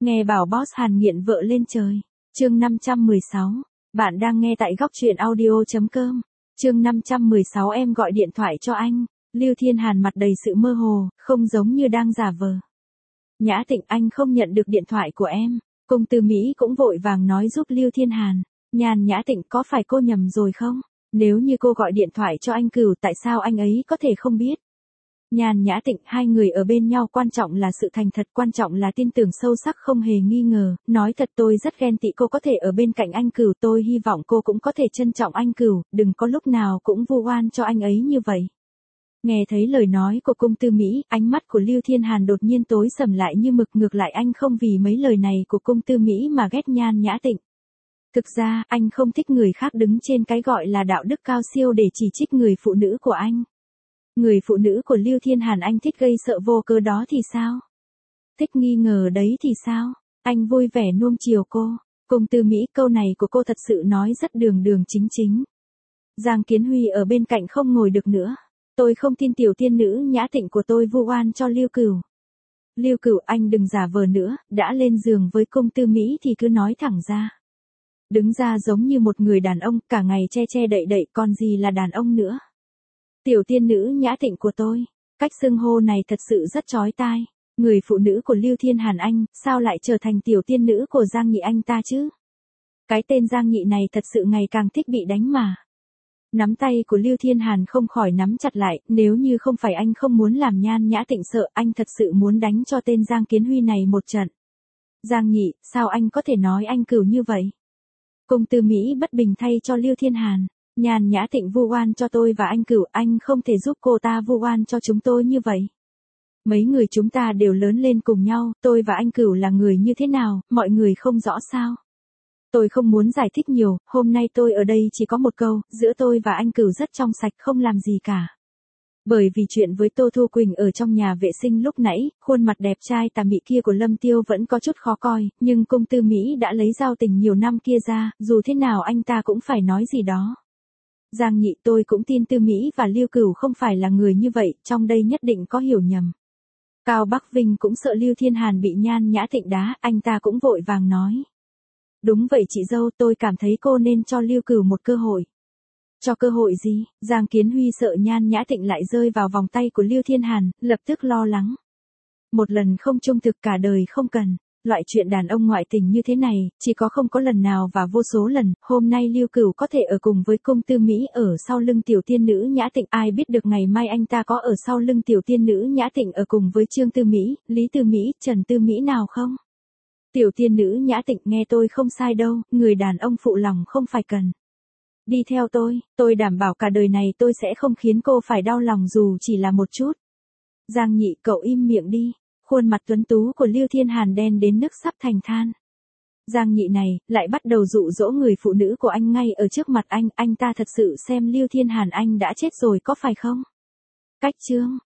Nghe bảo boss Hàn nghiện vợ lên trời. Chương 516. Bạn đang nghe tại góc truyện audio.com. Chương 516 em gọi điện thoại cho anh. Lưu Thiên Hàn mặt đầy sự mơ hồ, không giống như đang giả vờ. Nhã Tịnh, anh không nhận được điện thoại của em. Công Tư Mỹ cũng vội vàng nói giúp Lưu Thiên Hàn. Nhàn Nhã Tịnh, có phải cô nhầm rồi không? Nếu như cô gọi điện thoại cho anh Cửu, tại sao anh ấy có thể không biết? Nhàn Nhã Tịnh, hai người ở bên nhau quan trọng là sự thành thật, quan trọng là tin tưởng sâu sắc không hề nghi ngờ. Nói thật, tôi rất ghen tị cô có thể ở bên cạnh anh Cửu, tôi hy vọng cô cũng có thể trân trọng anh Cửu, đừng có lúc nào cũng vu oan cho anh ấy như vậy. Nghe thấy lời nói của Cung Tư Mỹ, ánh mắt của Lưu Thiên Hàn đột nhiên tối sầm lại như mực, ngược lại anh không vì mấy lời này của Cung Tư Mỹ mà ghét Nhan Nhã Tịnh. Thực ra, anh không thích người khác đứng trên cái gọi là đạo đức cao siêu để chỉ trích người phụ nữ của anh. Người phụ nữ của Lưu Thiên Hàn anh thích gây sợ vô cớ đó thì sao? Thích nghi ngờ đấy thì sao? Anh vui vẻ nuông chiều cô. Cung Tư Mỹ, câu này của cô thật sự nói rất đường đường chính chính. Giang Kiến Huy ở bên cạnh không ngồi được nữa. Tôi không tin tiểu tiên nữ Nhã Tịnh của tôi vu oan cho Lưu Cửu. Lưu Cửu, anh đừng giả vờ nữa, đã lên giường với Cung Tư Mỹ thì cứ nói thẳng ra. Đứng ra giống như một người đàn ông, cả ngày che che đậy đậy, còn gì là đàn ông nữa. Tiểu tiên nữ Nhã Tịnh của tôi, cách xưng hô này thật sự rất chói tai. Người phụ nữ của Lưu Thiên Hàn anh, sao lại trở thành tiểu tiên nữ của Giang Nhị anh ta chứ? Cái tên Giang Nhị này thật sự ngày càng thích bị đánh mà. Nắm tay của Lưu Thiên Hàn không khỏi nắm chặt lại, nếu như không phải anh không muốn làm Nhan Nhã Tịnh sợ, anh thật sự muốn đánh cho tên Giang Kiến Huy này một trận. Giang Nhị, sao anh có thể nói anh Cửu như vậy? Cung Tư Mỹ bất bình thay cho Lưu Thiên Hàn. Nhan Nhã Tịnh vu oan cho tôi và anh Cửu, anh không thể giúp cô ta vu oan cho chúng tôi như vậy. Mấy người chúng ta đều lớn lên cùng nhau, tôi và anh Cửu là người như thế nào, mọi người không rõ sao? Tôi không muốn giải thích nhiều, hôm nay tôi ở đây chỉ có một câu, giữa tôi và anh Cửu rất trong sạch, không làm gì cả. Bởi vì chuyện với Tô Thu Quỳnh ở trong nhà vệ sinh lúc nãy, khuôn mặt đẹp trai tà mị kia của Lâm Tiêu vẫn có chút khó coi, nhưng Cung Tư Mỹ đã lấy giao tình nhiều năm kia ra, dù thế nào anh ta cũng phải nói gì đó. Giang Nhị, tôi cũng tin Tư Mỹ và Lưu Cửu không phải là người như vậy, trong đây nhất định có hiểu nhầm. Cao Bắc Vinh cũng sợ Lưu Thiên Hàn bị Nhan Nhã Tịnh đá, anh ta cũng vội vàng nói. Đúng vậy chị dâu, tôi cảm thấy cô nên cho Lưu Cửu một cơ hội. Cho cơ hội gì? Giang Kiến Huy sợ Nhan Nhã Tịnh lại rơi vào vòng tay của Lưu Thiên Hàn, lập tức lo lắng. Một lần không trung thực cả đời không cần. Loại chuyện đàn ông ngoại tình như thế này, chỉ có không có lần nào và vô số lần, hôm nay Lưu Cửu có thể ở cùng với Cung Tư Mỹ ở sau lưng tiểu tiên nữ Nhã Tịnh, ai biết được ngày mai anh ta có ở sau lưng tiểu tiên nữ Nhã Tịnh ở cùng với Trương Tư Mỹ, Lý Tư Mỹ, Trần Tư Mỹ nào không? Tiểu tiên nữ Nhã Tịnh, nghe tôi không sai đâu, người đàn ông phụ lòng không phải cần. Đi theo tôi đảm bảo cả đời này tôi sẽ không khiến cô phải đau lòng dù chỉ là một chút. Giang Nhị, cậu im miệng đi. Khuôn mặt tuấn tú của Lưu Thiên Hàn đen đến nước sắp thành than. Giang Nhị này, lại bắt đầu dụ dỗ người phụ nữ của anh ngay ở trước mặt anh ta thật sự xem Lưu Thiên Hàn anh đã chết rồi có phải không? Cách chương.